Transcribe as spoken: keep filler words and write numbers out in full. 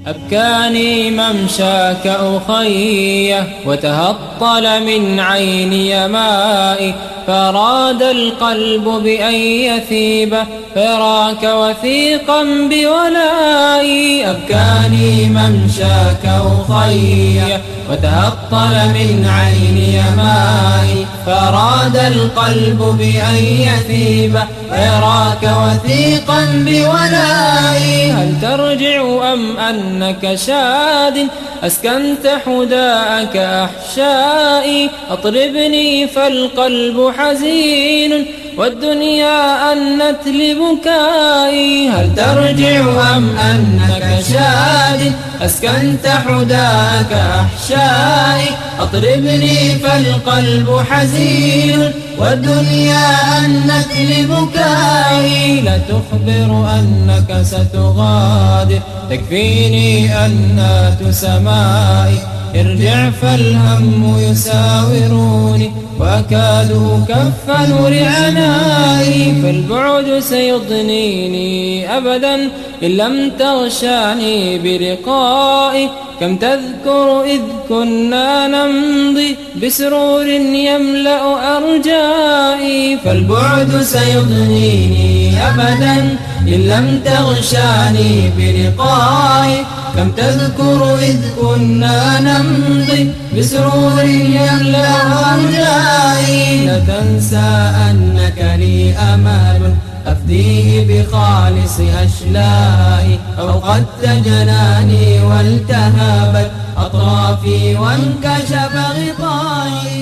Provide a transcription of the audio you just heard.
أبكاني ممشاك أخيه وتهطل من عيني مائي، فأراد القلب بأن يثيب فراك وثيقا بولائي. أبكاني ممشاك أخيه وتهطل من عيني مائي، فأراد القلب بأن يثيب فراك وثيقا بولائي. هل ترجع أم أنك شاد أسكنت حداءك أحشائي؟ أطربني فالقلب حزين والدنيا أنت لبكائي. هل ترجع أم أنك شاد أسكنت حداءك أحشائي؟ أطربني فالقلب حزين والدنيا أنت لبكائي. لا تخبر أنك ستغادر تكفيني أنات سمائي، ارجع فالهم يساوروني وأكاد كف نور عنائي. فالبعد سيضنيني أبدا إن لم تغشاني بلقائي، كم تذكر إذ كنا نمضي بسرور يملأ أرجائي. فالبعد سيضنيني أبدا إن لم تغشاني بلقائي، كم تذكر إذ كنا نمضي بسرور يملأ أرجائي. لا تنسى أنك لي أمل أفديه بخالص أشلائي، أوقدت جناني والتهبت أطرافي وانكشف غطائي.